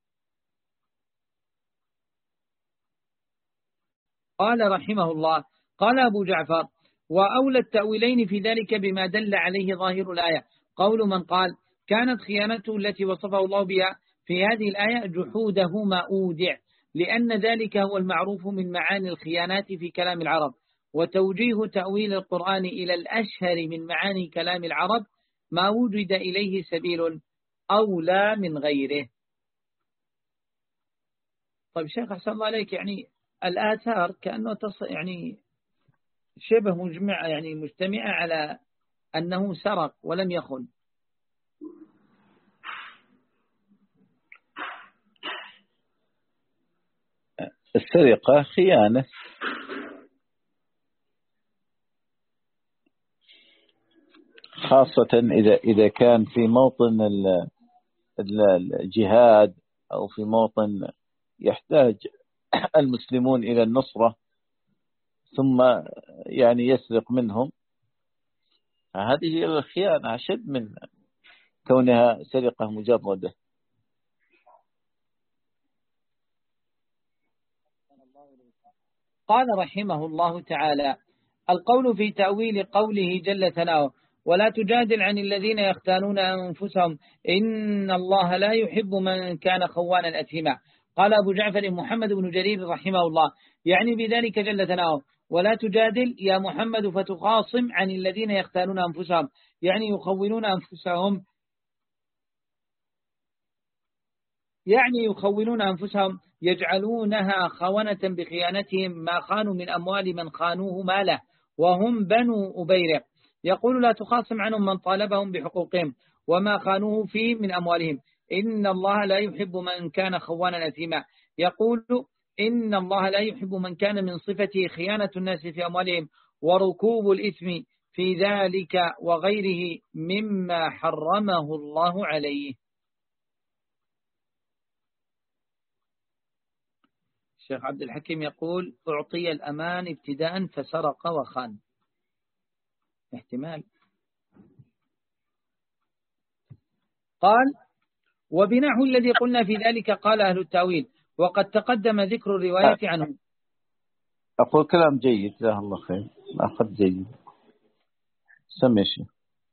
قال رحمه الله قال أبو جعفر وأولى التأويلين في ذلك بما دل عليه ظاهر الآية قول من قال كانت خيانته التي وصفه الله بها في هذه الآية جحوده ما أودع، لأن ذلك هو المعروف من معاني الخيانات في كلام العرب، وتوجيه تأويل القرآن إلى الأشهر من معاني كلام العرب ما وجد إليه سبيل أولى من غيره. طيب شيخ أحسن الله عليك، يعني الآثار كأنه تص... يعني شبه مجمع يعني مجتمعة على أنه سرق ولم يخن. السرقة خيانة، خاصة إذا إذا كان في موطن الجهاد أو في موطن يحتاج المسلمون إلى النصرة ثم يعني يسرق منهم، هذه الخيانة أشد من كونها سرقة مجردة. قال رحمه الله تعالى: القول في تأويل قوله جل ثناؤه: ولا تجادل عن الذين يختانون أنفسهم إن الله لا يحب من كان خوانا أثيما. قال أبو جعفر محمد بن جرير رحمه الله: يعني بذلك جل ثناؤه ولا تجادل يا محمد فتخاصم عن الذين يختانون أنفسهم، يعني يخونون أنفسهم يعني يخونون أنفسهم يجعلونها خونة بخيانتهم ما خانوا من أموال من خانوه ماله وهم بنو أبيرق. يقول لا تخاصم عنهم من طالبهم بحقوقهم وما خانوه فيه من أموالهم، إن الله لا يحب من كان خوانا أثيما. يقول إن الله لا يحب من كان من صفته خيانة الناس في أموالهم وركوب الإثم في ذلك وغيره مما حرمه الله عليه. الشيخ عبد الحكيم يقول: أعطي الأمان ابتداء فسرق وخان. احتمال. قال: وبنحو الذي قلنا في ذلك قال أهل التأويل وقد تقدم ذكر الرواية عنه. أقول كلام جيد، جزاه الله خير، أخذ جيد. سمي شيء.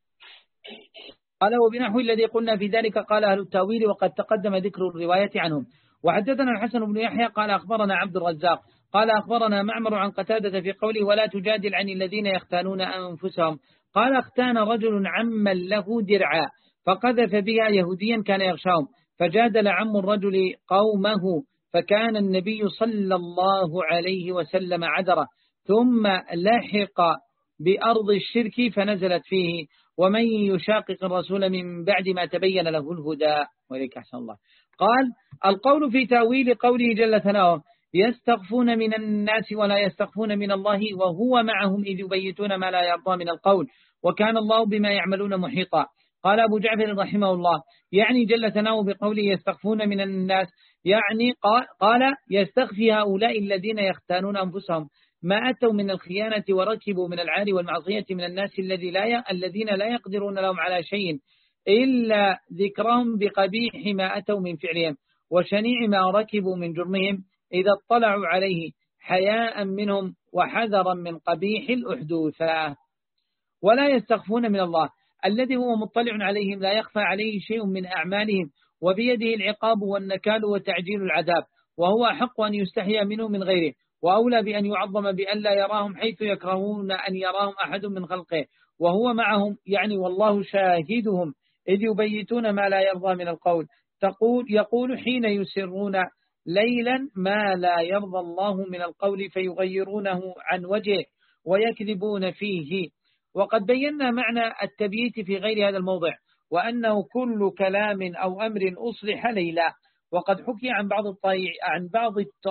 قال: وبنحو الذي قلنا في ذلك قال أهل التأويل وقد تقدم ذكر الرواية عنهم. وحدثنا الحسن بن يحيى قال أخبرنا عبد الرزاق قال أخبرنا معمر عن قتادة في قوله ولا تجادل عن الذين يختانون أنفسهم. قال: اختان رجل عما له درعا فقذف بها يهوديا كان يغشاهم، فجادل عم الرجل قومه، فكان النبي صلى الله عليه وسلم عذره، ثم لحق بأرض الشرك فنزلت فيه: ومن يشاقق الرسول من بعد ما تبين له الهدى. وإليك أحسن الله. قال: القول في تأويل قوله جل ثناؤه يستخفون من الناس ولا يستخفون من الله وهو معهم إذ يبيتون ما لا يرضى من القول وكان الله بما يعملون محيطا. قال أبو جعفر رحمه الله: يعني جل ثناؤه بقوله يستخفون من الناس، يعني قال يستخفي هؤلاء الذين يختانون أنفسهم ما أتوا من الخيانة وركبوا من العار والمعصية من الناس الذي لا الذين لا يقدرون لهم على شيء إلا ذكرهم بقبيح ما أتوا من فعلهم وشنيع ما ركبوا من جرمهم إذا اطلعوا عليه حياء منهم وحذرا من قبيح الأحدوثة. ولا يستخفون من الله الذي هو مطلع عليهم لا يخفى عليه شيء من أعمالهم وبيده العقاب والنكال وتعجيل العذاب، وهو أحق أن يستحيا منه من غيره وأولى بأن يعظم بأن لا يراهم حيث يكرهون أن يراهم أحد من خلقه وهو معهم، يعني والله شاهدهم إذ يبيتون ما لا يرضى من القول. تقول يقول حين يسرون ليلا ما لا يرضى الله من القول فيغيرونه عن وجهه ويكذبون فيه. وقد بينا معنى التبييت في غير هذا الموضع، وأنه كل كلام أو أمر أصلح ليلا. وقد حكي عن بعض الطائع عن بعض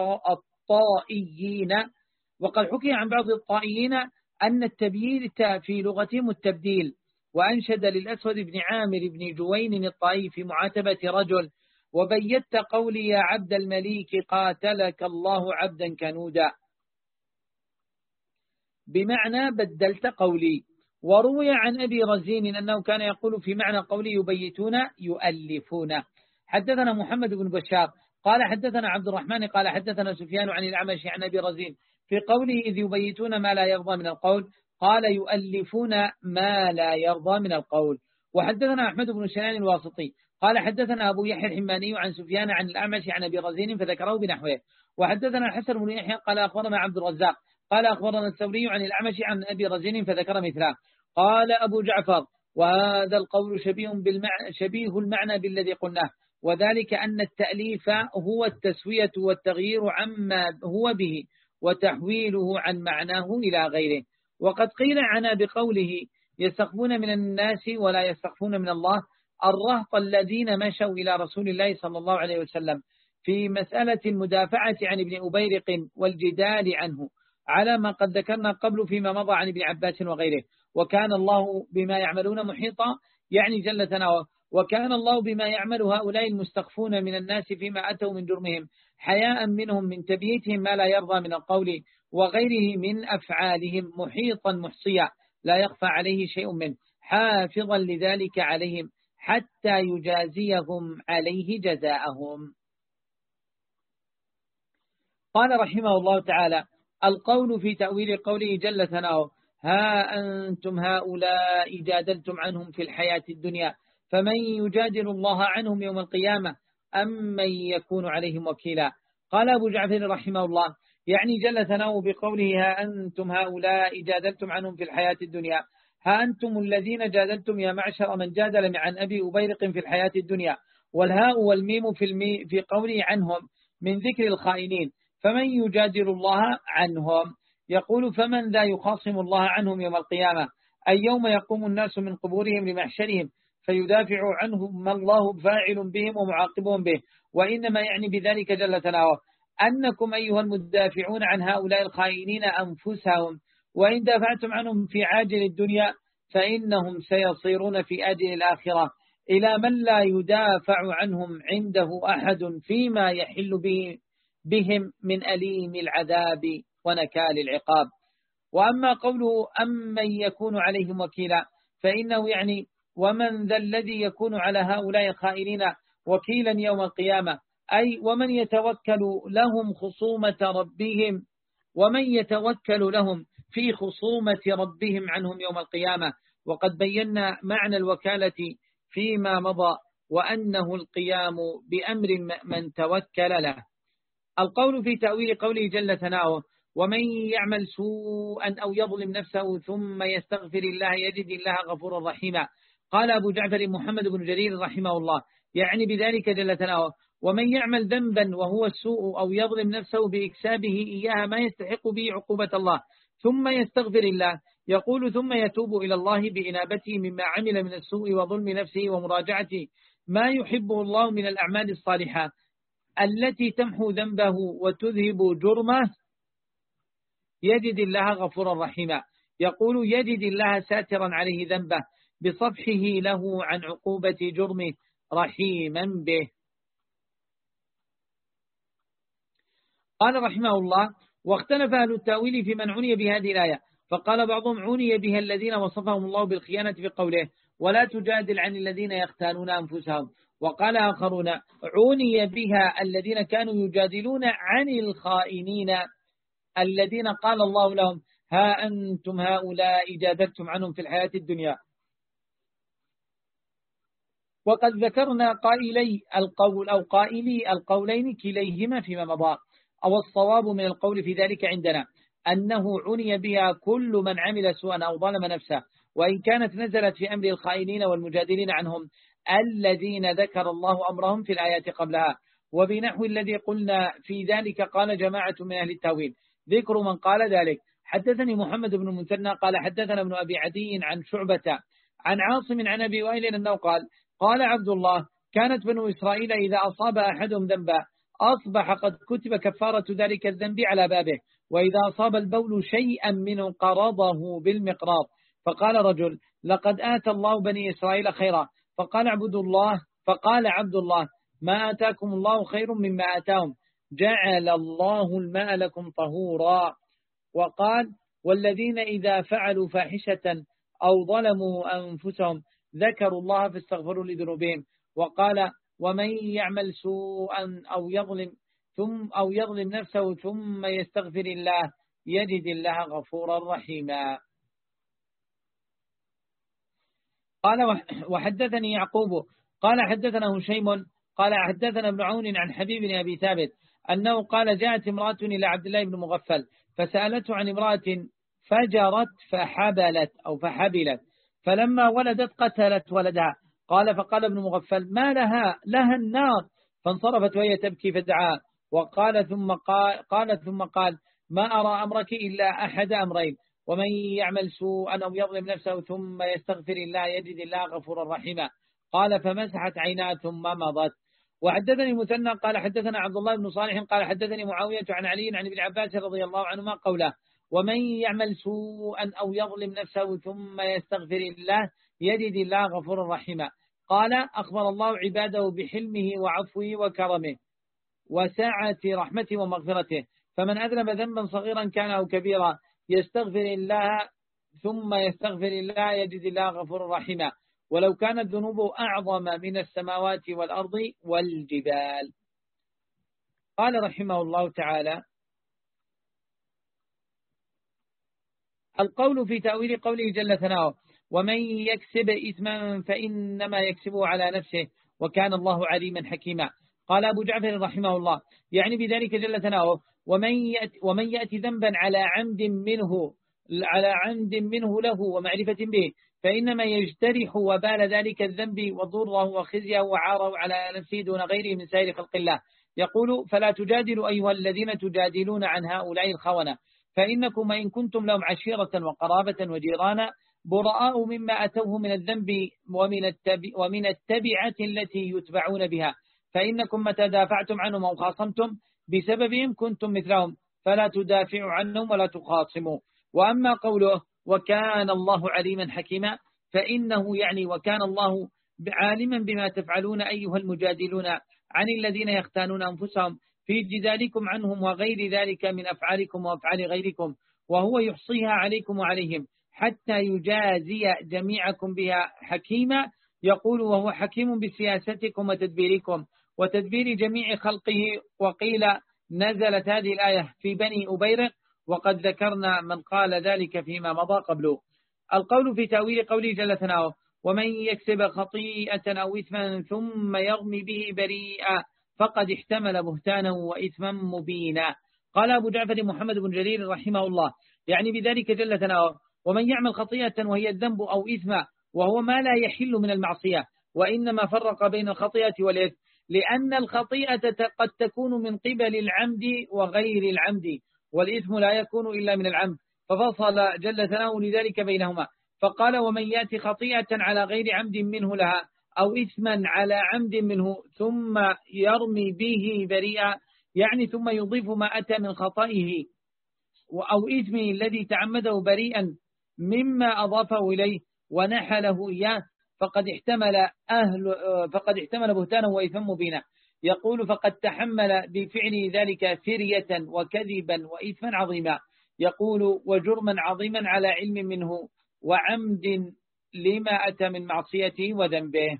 الطائيين وقد حكي عن بعض الطائيين أن التبييت في لغتهم التبديل. وأنشد للأسود بن عامر بن جوين الطائي في معاتبة رجل: وبيت قولي يا عبد المليك قاتلك الله عبدا كنودا، بمعنى بدلت قولي. وروي عن أبي رزين أنه كان يقول في معنى قولي يبيتون يؤلفون. حدثنا محمد بن بشار قال حدثنا عبد الرحمن قال حدثنا سفيان عن الأعمش عن أبي رزين في قوله إذ يبيتون ما لا يرضى من القول قال يؤلفون ما لا يرضى من القول. وحدثنا أحمد بن سنان الواسطي قال حدثنا أبو يحيى الحماني عن سفيان عن الأعمش عن أبي رزين فذكره بنحوه. وحدثنا الحسن بن يحيى قال أخبرنا عبد الرزاق قال أخبرنا الثوري عن الأعمش عن أبي رزين فذكر مثله. قال أبو جعفر: وهذا القول شبيه بالمعنى شبيه المعنى بالذي قلناه، وذلك أن التأليف هو التسوية والتغيير عما هو به وتحويله عن معناه إلى غيره. وقد قيل عنا بقوله يستخفون من الناس ولا يستخفون من الله الرهط الذين مشوا إلى رسول الله صلى الله عليه وسلم في مسألة المدافعة عن ابن أبيرق والجدال عنه على ما قد ذكرنا قبل فيما مضى عن ابن عباس وغيره. وكان الله بما يعملون محيطا، يعني جل ثناؤه. وكان الله بما يعمل هؤلاء المستخفون من الناس فيما أتوا من جرمهم حياء منهم من تبييتهم ما لا يرضى من القول وغيره من أفعالهم محيطا محصيا لا يخفى عليه شيء منه، حافظا لذلك عليهم حتى يجازيهم عليه جزاءهم. قال رحمه الله تعالى: القول في تأويل قوله جل ثناؤه: ها أنتم هؤلاء جادلتم عنهم في الحياة الدنيا فمن يجادل الله عنهم يوم القيامة أم من يكون عليهم وكيلا. قال أبو جعفر رحمه الله: يعني جل ثناؤه بقوله ها أنتم هؤلاء جادلتم عنهم في الحياة الدنيا، ها أنتم الذين جادلتم يا معشر من جادل عن أبي أبيرق في الحياة الدنيا، والهاء والميم في, المي في قوله عنهم من ذكر الخائنين، فمن يجادل الله عنهم. يقول: فمن ذا يخاصم الله عنهم يوم القيامة، أي يوم يقوم الناس من قبورهم لمحشرهم فيدافع عنهم ما الله فاعل بهم ومعاقبهم به. وإنما يعني بذلك جل ثناؤه أنكم أيها المدافعون عن هؤلاء الخائنين أنفسهم، وإن دافعتم عنهم في عاجل الدنيا فإنهم سيصيرون في آجل الآخرة إلى من لا يدافع عنهم عنده أحد فيما يحل به بهم من أليم العذاب ونكال العقاب. وأما قوله أمن يكون عليهم وكيلا فإنه يعني ومن ذا الذي يكون على هؤلاء الخائنين وكيلا يوم القيامة، أي ومن يتوكل لهم خصومة ربهم ومن يتوكل لهم في خصومة ربهم عنهم يوم القيامة. وقد بينا معنى الوكالة فيما مضى وأنه القيام بأمر من توكل له. القول في تأويل قوله جل ثناؤه: ومن يعمل سوءا أو يظلم نفسه ثم يستغفر الله يجد الله غفورا رحيما. قال أبو جعفر محمد بن جرير رحمه الله: يعني بذلك جل ثناؤه ومن يعمل ذنبا وهو السوء أو يظلم نفسه بإكسابه إياها ما يستحق به عقوبة الله ثم يستغفر الله، يقول ثم يتوب إلى الله بإنابته مما عمل من السوء وظلم نفسه ومراجعة ما يحبه الله من الأعمال الصالحة التي تمحو ذنبه وتذهب جرمه، يجد الله غفورا رحيما. يقول يجد الله ساترا عليه ذنبه بصفحه له عن عقوبة جرمه رحيما به. قال رحمه الله: واختلف أهل التأويل في من عني بهذه الآية، فقال بعضهم عني بها الذين وصفهم الله بالخيانة في قوله ولا تجادل عن الذين يختانون أنفسهم، وقال آخرون عني بها الذين كانوا يجادلون عن الخائنين الذين قال الله لهم ها أنتم هؤلاء جادلتم عنهم في الحياة الدنيا. وقد ذكرنا قائلي القول أو قائلي القولين كليهما فيما مضى، أو الصواب من القول في ذلك عندنا أنه عني بها كل من عمل سوءا أو ظلم نفسه، وإن كانت نزلت في أمر الخائنين والمجادلين عنهم الذين ذكر الله أمرهم في الآيات قبلها. وبنحو الذي قلنا في ذلك قال جماعة من أهل التأويل. ذكر من قال ذلك: حدثني محمد بن المثنى قال حدثنا ابن أبي عدي عن شعبة عن عاصم عن أبي وائل أنه قال قال عبد الله: كانت بنو إسرائيل إذا أصاب أحدهم ذنبا أصبح قد كتب كفارة ذلك الذنب على بابه، وإذا أصاب البول شيئا منه قرضه بالمقراض. فقال رجل: لقد آتى الله بني إسرائيل خيرا. فقال عبد الله فقال عبد الله: ما آتاكم الله خير مما آتاهم، جعل الله الماء لكم طهورا. وقال: والذين إذا فعلوا فاحشة أو ظلموا أنفسهم ذكروا الله فاستغفروا لذنوبهم. وقال: ومن يعمل سوءا أو يظلم ثم أو يظلم نفسه ثم يستغفر الله يجد الله غفورا رحيما. قال: وحدثني يعقوب قال حدثنا هشيم قال حدثنا ابن عون عن حبيب بن أبي ثابت أنه قال: جاءت امرأة إلى عبد الله بن مغفل فسألته عن امرأة فجرت فحبلت أو فحبلت، فلما ولدت قتلت ولدها. قال: فقال ابن مغفل: ما لها؟ لها النار. فانصرفت وهي تبكي فدعا وقال ثم قال, قال ثم قال: ما أرى أمرك إلا أحد أمرين، ومن يعمل سوءا أو يظلم نفسه ثم يستغفر الله يجد الله غفورا رحيما. قال: فمسحت عينها ثم مضت. وحدثني مثنى قال حدثنا عبد الله بن صالح قال حدثني معاوية عن علي عن ابن عباس رضي الله عنهما قوله: ومن يعمل سوءا أو يظلم نفسه ثم يستغفر الله يجد الله غفورا رحيما. قال أخبر الله عباده بحلمه وعفوه وكرمه وسعة رحمته ومغفرته، فمن أذنب ذنبا صغيرا كان أو كبيرا يستغفر الله ثم يستغفر الله يجد الله غفورا رحيما، ولو كانت ذنوبه أعظم من السماوات والأرض والجبال. قال رحمه الله تعالى: القول في تأويل قوله جل ثناؤه: ومن يكسب إثما فإنما يكسبه على نفسه وكان الله عليما حكيما. قال أبو جعفر رحمه الله: يعني بذلك جل ثناؤه ومن يأتي, ومن يأتي ذنبا على عمد منه على عمد منه له ومعرفة به فإنما يجترح وبال ذلك الذنب وضره وخزيه وعاره على نفسه دون غيره من سائر خلق الله. يقول: فلا تجادلوا أيها الذين تجادلون عن هؤلاء الخونة، فإنكم إن كنتم لهم عشيرة وقرابة وجيرانا براء مما أتوه من الذنب ومن, التبع ومن التبعة التي يتبعون بها، فإنكم متى دافعتم عنهم أو خاصمتم بسببهم كنتم مثلهم، فلا تدافعوا عنهم ولا تخاصموا. وأما قوله وكان الله عليما حكيما فإنه يعني وكان الله عالما بما تفعلون أيها المجادلون عن الذين يختانون أنفسهم في جدالكم عنهم وغير ذلك من أفعالكم وأفعال غيركم، وهو يحصيها عليكم وعليهم حتى يجازي جميعكم بها حكيما. يقول: وهو حكيم بسياستكم وتدبيركم وتدبير جميع خلقه. وقيل نزلت هذه الآية في بني أبيرق، وقد ذكرنا من قال ذلك فيما مضى قبله. القول في تأويل قوله جل ثناؤه ومن يكسب خطيئة أو إثما ثم يرمي به بريئا فقد احتمل بهتانا وإثما مبينا. قال أبو جعفر محمد بن جرير رحمه الله: يعني بذلك جل ثناؤه ومن يعمل خطيئة وهي الذنب أو إثما وهو ما لا يحل من المعصية، وإنما فرق بين الخطيئة والإثم لأن الخطيئة قد تكون من قبل العمد وغير العمد، والإثم لا يكون إلا من العمد، ففصل جل ثناؤه لذلك بينهما فقال: ومن يأتي خطيئة على غير عمد منه لها أو إثما على عمد منه ثم يرمي به بريئا، يعني ثم يضيف ما أتى من خطئه أو إثمه الذي تعمده بريئا مما أضافه إليه ونحله إياه فقد احتمل أهل فقد احتمل بهتانا وإثما مبينا. يقول: فقد تحمل بفعل ذلك فرية وكذبا وإثما عظيما. يقول: وجرما عظيما على علم منه وعمد لما أتى من معصيته وذنبه.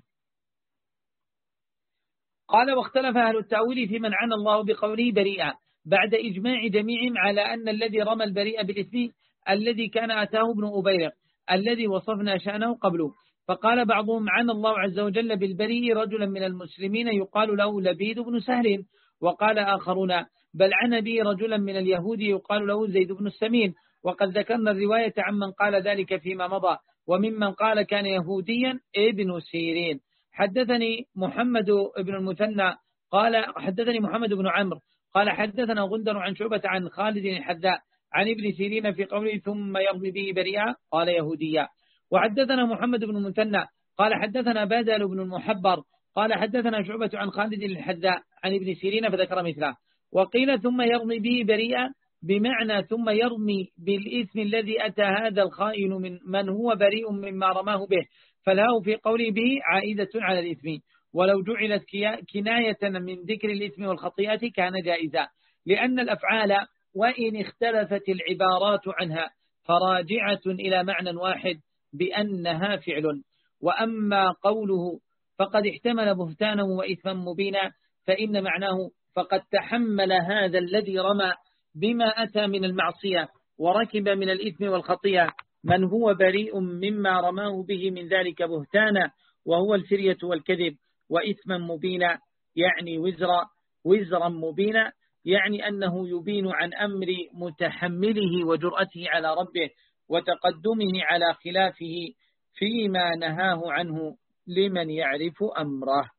قال: واختلف أهل التأويل في من عنى الله بقوله بريئا بعد إجماع جميعهم على أن الذي رمى البريء بالإثم الذي كان أتاه ابن أبيرق الذي وصفنا شأنه قبله. فقال بعضهم: عنى الله عز وجل بالبريء رجلا من المسلمين يقال له لبيد بن سهل. وقال آخرون: بل عنى به رجلا من اليهود يقال له زيد بن السمين. وقد ذكرنا الرواية عمن قال ذلك فيما مضى، وممن قال كان يهوديا ابن سيرين. حدثني محمد بن المثنى قال حدثني محمد بن عمرو قال حدثنا غندر عن شعبة عن خالد الحذاء عن ابن سيرين في قوله ثم يرمي به بريئا قال يهوديا. وحدثنا محمد بن المثنى قال حدثنا بادل بن المحبر قال حدثنا شعبة عن خالد الحذاء عن ابن سيرين فذكر مثله. وقيل ثم يرمي به بريئا بمعنى ثم يرمي بالإثم الذي أتى هذا الخائن من من هو بريء مما رماه به، فالهاء في قوله به عائدة على الإثم، ولو جعلت كناية من ذكر الإثم والخطيئة كان جائزا، لأن الأفعال وإن اختلفت العبارات عنها فراجعة إلى معنى واحد بأنها فعل. وأما قوله فقد احتمل بهتانا وإثما مبينا فإن معناه فقد تحمل هذا الذي رمى بما أتى من المعصية وركب من الإثم والخطيئة من هو بريء مما رماه به من ذلك بهتانا وهو الفرية والكذب، وإثما مبينا يعني وزرا وزرا مبينا يعني أنه يبين عن أمر متحمله وجرأته على ربه وتقدمه على خلافه فيما نهاه عنه لمن يعرف أمره.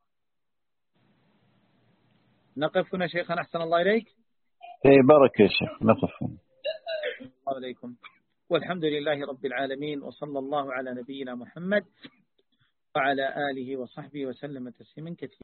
نقف هنا شيخنا أحسن الله إليك. اي بارك يا شيخ، نقف هنا. الله عليكم، والحمد لله رب العالمين، وصلى الله على نبينا محمد وعلى آله وصحبه وسلم تسليما كثيرا.